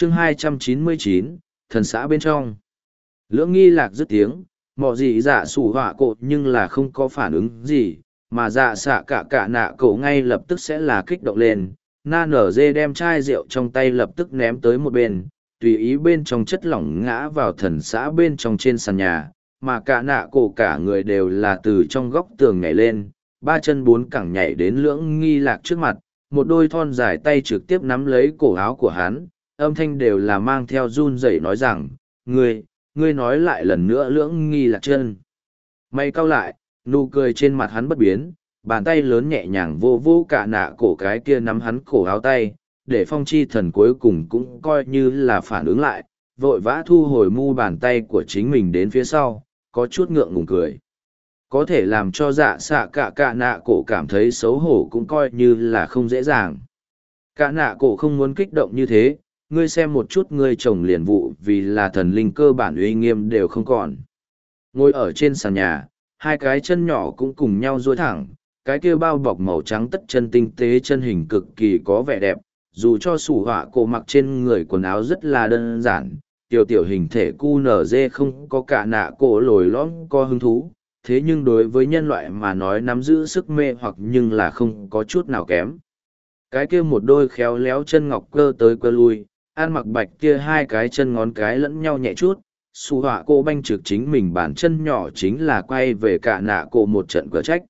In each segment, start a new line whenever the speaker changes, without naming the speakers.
chương 299, thần xã bên trong. Lưỡng nghi lạc dứt tiếng, mọ gì dạ sủ họa cột nhưng là không có phản ứng gì, mà dạ xạ cả nạ cổ ngay lập tức sẽ là kích động lên. Na nở dê đem chai rượu trong tay lập tức ném tới một bên, tùy ý bên trong chất lỏng ngã vào thần xã bên trong trên sàn nhà, mà cả nạ cổ cả người đều là từ trong góc tường nhảy lên, ba chân bốn cẳng nhảy đến lưỡng nghi lạc trước mặt, một đôi thon dài tay trực tiếp nắm lấy cổ áo của hắn, âm thanh đều là mang theo run rẩy nói rằng, ngươi nói lại lần nữa lưỡng nghi lạc chân. Mày cau lại, nụ cười trên mặt hắn bất biến, bàn tay lớn nhẹ nhàng vô vô cả nạ cổ cái kia nắm hắn cổ áo tay, để phong chi thần cuối cùng cũng coi như là phản ứng lại, vội vã thu hồi mu bàn tay của chính mình đến phía sau, có chút ngượng ngùng cười. Có thể làm cho dạ xạ cả nạ cổ cảm thấy xấu hổ cũng coi như là không dễ dàng. Cả nạ cổ không muốn kích động như thế, ngươi xem một chút ngươi chồng liền vụ vì là thần linh cơ bản uy nghiêm đều không còn. Ngồi ở trên sàn nhà, hai cái chân nhỏ cũng cùng nhau duỗi thẳng, cái kia bao bọc màu trắng tất chân tinh tế chân hình cực kỳ có vẻ đẹp, dù cho sủ họa cổ mặc trên người quần áo rất là đơn giản, tiểu hình thể cu nở dê không có cả nạ cổ lồi lõm có hứng thú, thế nhưng đối với nhân loại mà nói nắm giữ sức mê hoặc nhưng là không có chút nào kém. Cái kia một đôi khéo léo chân ngọc cơ tới cơ lui, ăn mặc bạch kia hai cái chân ngón cái lẫn nhau nhẹ chút, su họa cô banh trực chính mình bản chân nhỏ chính là quay về cả nạ cổ một trận cửa trách.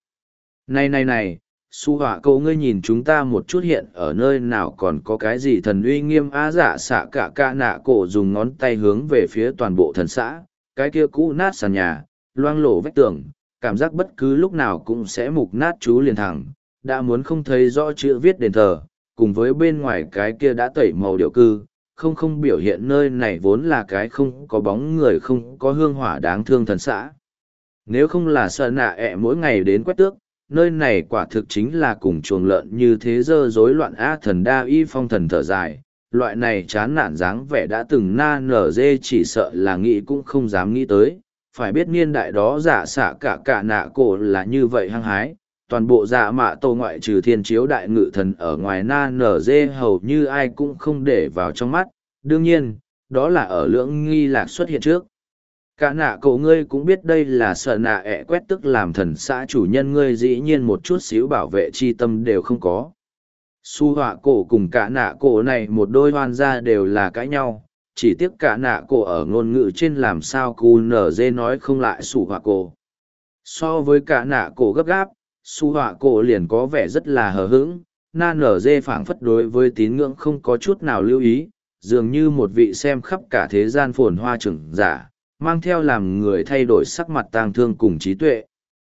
Này, su họa cô ngươi nhìn chúng ta một chút hiện ở nơi nào còn có cái gì thần uy nghiêm á dạ xạ cả nạ cổ dùng ngón tay hướng về phía toàn bộ thần xã, cái kia cũ nát sàn nhà, loang lổ vách tường, cảm giác bất cứ lúc nào cũng sẽ mục nát chú liền thẳng, đã muốn không thấy rõ chữ viết đền thờ, cùng với bên ngoài cái kia đã tẩy màu điệu cư, không biểu hiện nơi này vốn là cái không có bóng người không có hương hỏa đáng thương thần xã. Nếu không là sợ nạ ẹ mỗi ngày đến quét tước, nơi này quả thực chính là cùng chuồng lợn như thế dơ rối loạn á thần đa y phong thần thở dài, loại này chán nản dáng vẻ đã từng na nở dê chỉ sợ là nghĩ cũng không dám nghĩ tới, phải biết niên đại đó giả xạ cả nạ cổ là như vậy hăng hái. Toàn bộ dạ mạ tổ ngoại trừ thiên chiếu đại ngự thần ở ngoài na nở dê hầu như ai cũng không để vào trong mắt, đương nhiên, đó là ở lưỡng nghi lạc xuất hiện trước. Cả nạ cổ ngươi cũng biết đây là sợ nạ ẹ quét tức làm thần xã chủ nhân ngươi dĩ nhiên một chút xíu bảo vệ chi tâm đều không có. Su họa cổ cùng cả nạ cổ này một đôi hoan gia đều là cãi nhau, chỉ tiếc cả nạ cổ ở ngôn ngữ trên làm sao cu nở dê nói không lại su họa cổ. So với cả nạ cổ gấp gáp, su họa cổ liền có vẻ rất là hờ hững, na nở dê phảng phất đối với tín ngưỡng không có chút nào lưu ý, dường như một vị xem khắp cả thế gian phồn hoa trưởng giả, mang theo làm người thay đổi sắc mặt tang thương cùng trí tuệ.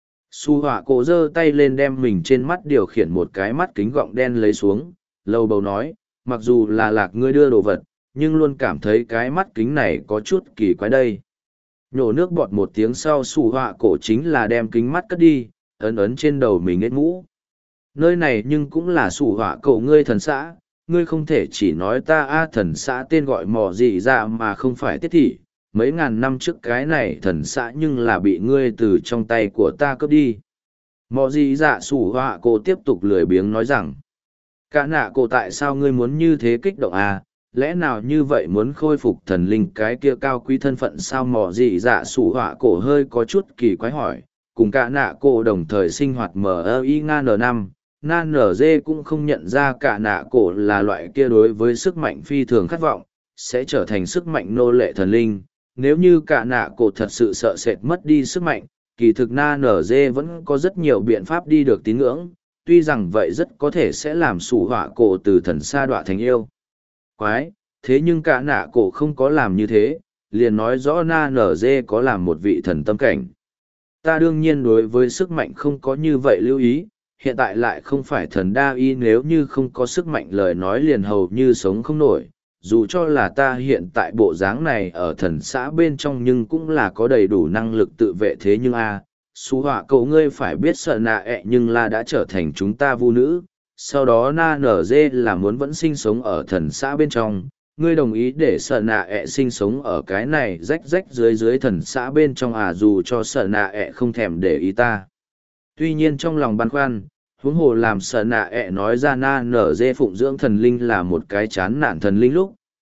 Su họa cổ giơ tay lên đem mình trên mắt điều khiển một cái mắt kính gọng đen lấy xuống, lầu bầu nói, mặc dù là lạc ngươi đưa đồ vật, nhưng luôn cảm thấy cái mắt kính này có chút kỳ quái đây. Nhổ nước bọt một tiếng sau su họa cổ chính là đem kính mắt cất đi, ấn trên đầu mình hết mũ. Nơi này nhưng cũng là su họa cổ ngươi thần xã, ngươi không thể chỉ nói ta thần xã tên gọi mò gì ra mà không phải tiết thị. Mấy ngàn năm trước cái này thần xã nhưng là bị ngươi từ trong tay của ta cướp đi. Mò gì dạ sủ họa cổ tiếp tục lười biếng nói rằng, cả nạ cổ tại sao ngươi muốn như thế kích động lẽ nào như vậy muốn khôi phục thần linh cái kia cao quý thân phận sao? Mò gì dạ sủ họa cổ hơi có chút kỳ quái hỏi, cùng cả nạ cổ đồng thời sinh hoạt MING5, nan nở dê cũng không nhận ra cả nạ cổ là loại kia đối với sức mạnh phi thường khát vọng, sẽ trở thành sức mạnh nô lệ thần linh. Nếu như cả nạ cổ thật sự sợ sệt mất đi sức mạnh, kỳ thực na nở dê vẫn có rất nhiều biện pháp đi được tín ngưỡng, tuy rằng vậy rất có thể sẽ làm sủ họa cổ từ thần sa đọa thành yêu quái, thế nhưng cả nạ cổ không có làm như thế, liền nói rõ na nở dê có làm một vị thần tâm cảnh. Ta đương nhiên đối với sức mạnh không có như vậy lưu ý, hiện tại lại không phải thần đa y, nếu như không có sức mạnh lời nói liền hầu như sống không nổi. Dù cho là ta hiện tại bộ dáng này ở thần xã bên trong nhưng cũng là có đầy đủ năng lực tự vệ, thế nhưng su họa cậu ngươi phải biết sợ nạ ẹ nhưng là đã trở thành chúng ta vu nữ, sau đó na nở dê là muốn vẫn sinh sống ở thần xã bên trong, ngươi đồng ý để sợ nạ ẹ sinh sống ở cái này rách rách dưới thần xã bên trong dù cho sợ nạ ẹ không thèm để ý ta. Tuy nhiên trong lòng băn khoăn, huống hồ làm sợ nạ ẹ nói ra na nở dê phụng dưỡng thần linh là một cái chán nản thần linh lúc,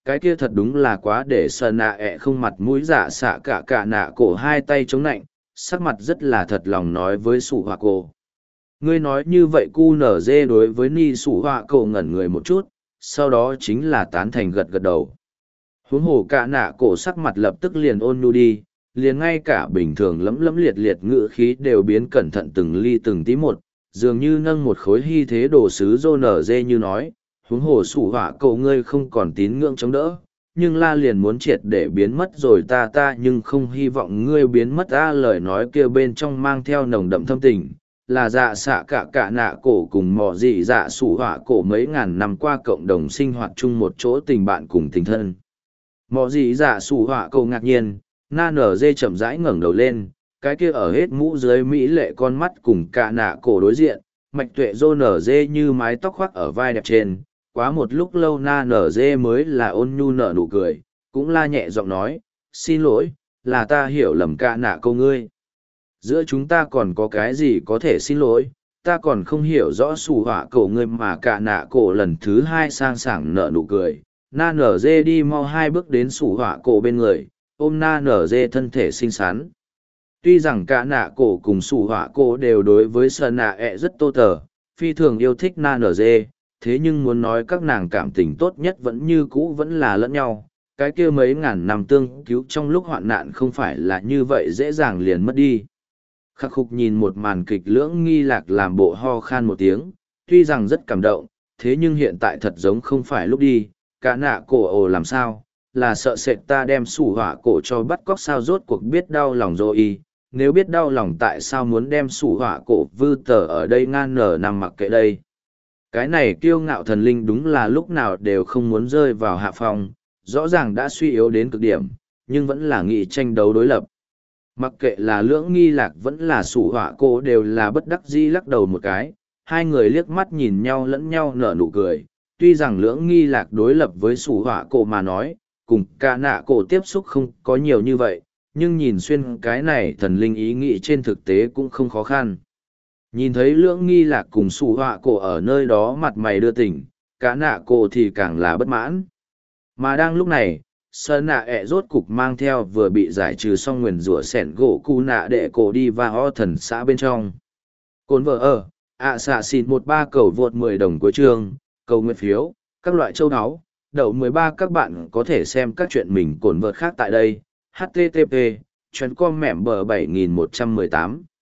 cái kia thật đúng là quá để sờ nạ ẹ không mặt mũi dạ xạ cả nạ cổ hai tay chống nạnh, sắc mặt rất là thật lòng nói với sủ họa cổ. Ngươi nói như vậy cu nở dê đối với ni sủ họa cổ ngẩn người một chút, sau đó chính là tán thành gật gật đầu. Huống hồ cả nạ cổ sắc mặt lập tức liền ôn nhu đi, liền ngay cả bình thường lấm lấm liệt liệt ngữ khí đều biến cẩn thận từng ly từng tí một, dường như nâng một khối hy thế đồ sứ rô nở dê như nói, huống hồ sủ họa cậu ngươi không còn tín ngưỡng chống đỡ, nhưng la liền muốn triệt để biến mất rồi ta nhưng không hy vọng ngươi biến mất lời nói kia bên trong mang theo nồng đậm thâm tình. Là dạ xạ cả nạ cổ cùng mò dị dạ sủ họa cổ mấy ngàn năm qua cộng đồng sinh hoạt chung một chỗ tình bạn cùng tình thân. Mò dị dạ sủ họa cổ ngạc nhiên, na nở dê chậm rãi ngẩng đầu lên, cái kia ở hết mũ dưới mỹ lệ con mắt cùng cả nạ cổ đối diện, mạch tuệ rô nở dê như mái tóc khoác ở vai đẹp trên. Quá một lúc lâu na nở dê mới là ôn nhu nở nụ cười, cũng la nhẹ giọng nói, xin lỗi, là ta hiểu lầm cả nạ cô ngươi. Giữa chúng ta còn có cái gì có thể xin lỗi, ta còn không hiểu rõ sủ họa cổ ngươi mà cả nạ cổ lần thứ hai sang sảng nở nụ cười. Na nở dê đi mau hai bước đến sủ họa cổ bên người, ôm na nở dê thân thể xinh xắn. Tuy rằng cả nạ cổ cùng sủ họa cổ đều đối với sơn nạ ẹ rất tô tờ, phi thường yêu thích na nở dê, thế nhưng muốn nói các nàng cảm tình tốt nhất vẫn như cũ vẫn là lẫn nhau, cái kia mấy ngàn năm tương cứu trong lúc hoạn nạn không phải là như vậy dễ dàng liền mất đi. Khắc khục nhìn một màn kịch lưỡng nghi lạc làm bộ ho khan một tiếng, tuy rằng rất cảm động, thế nhưng hiện tại thật giống không phải lúc đi, cả nạ cổ ồ làm sao, là sợ sệt ta đem sủ họa cổ cho bắt cóc sao rốt cuộc biết đau lòng rồi nếu biết đau lòng tại sao muốn đem sủ họa cổ vư tờ ở đây ngang nở nằm mặc kệ đây. Cái này kiêu ngạo thần linh đúng là lúc nào đều không muốn rơi vào hạ phòng, rõ ràng đã suy yếu đến cực điểm, nhưng vẫn là nghị tranh đấu đối lập. Mặc kệ là lưỡng nghi lạc vẫn là sủ họa cô đều là bất đắc dĩ lắc đầu một cái, hai người liếc mắt nhìn nhau lẫn nhau nở nụ cười. Tuy rằng lưỡng nghi lạc đối lập với sủ họa cô mà nói, cùng cả nạ cổ tiếp xúc không có nhiều như vậy, nhưng nhìn xuyên cái này thần linh ý nghĩ trên thực tế cũng không khó khăn. Nhìn thấy lưỡng nghi lạc cùng sủ họa cổ ở nơi đó mặt mày đưa tỉnh, cả nạ cổ thì càng là bất mãn. Mà đang lúc này, sơn nạ ẹ rốt cục mang theo vừa bị giải trừ xong nguyền rủa sẻn gỗ cu nạ đệ cổ đi và ho thần xã bên trong. Cồn vợ ở, xạ xịt 13 cầu vượt 10 đồng cuối chương, cầu nguyện phiếu, các loại châu áo, đậu 13 các bạn có thể xem các chuyện mình cồn vợt khác tại đây. HTTP, chuyến com mẻm bờ 7118.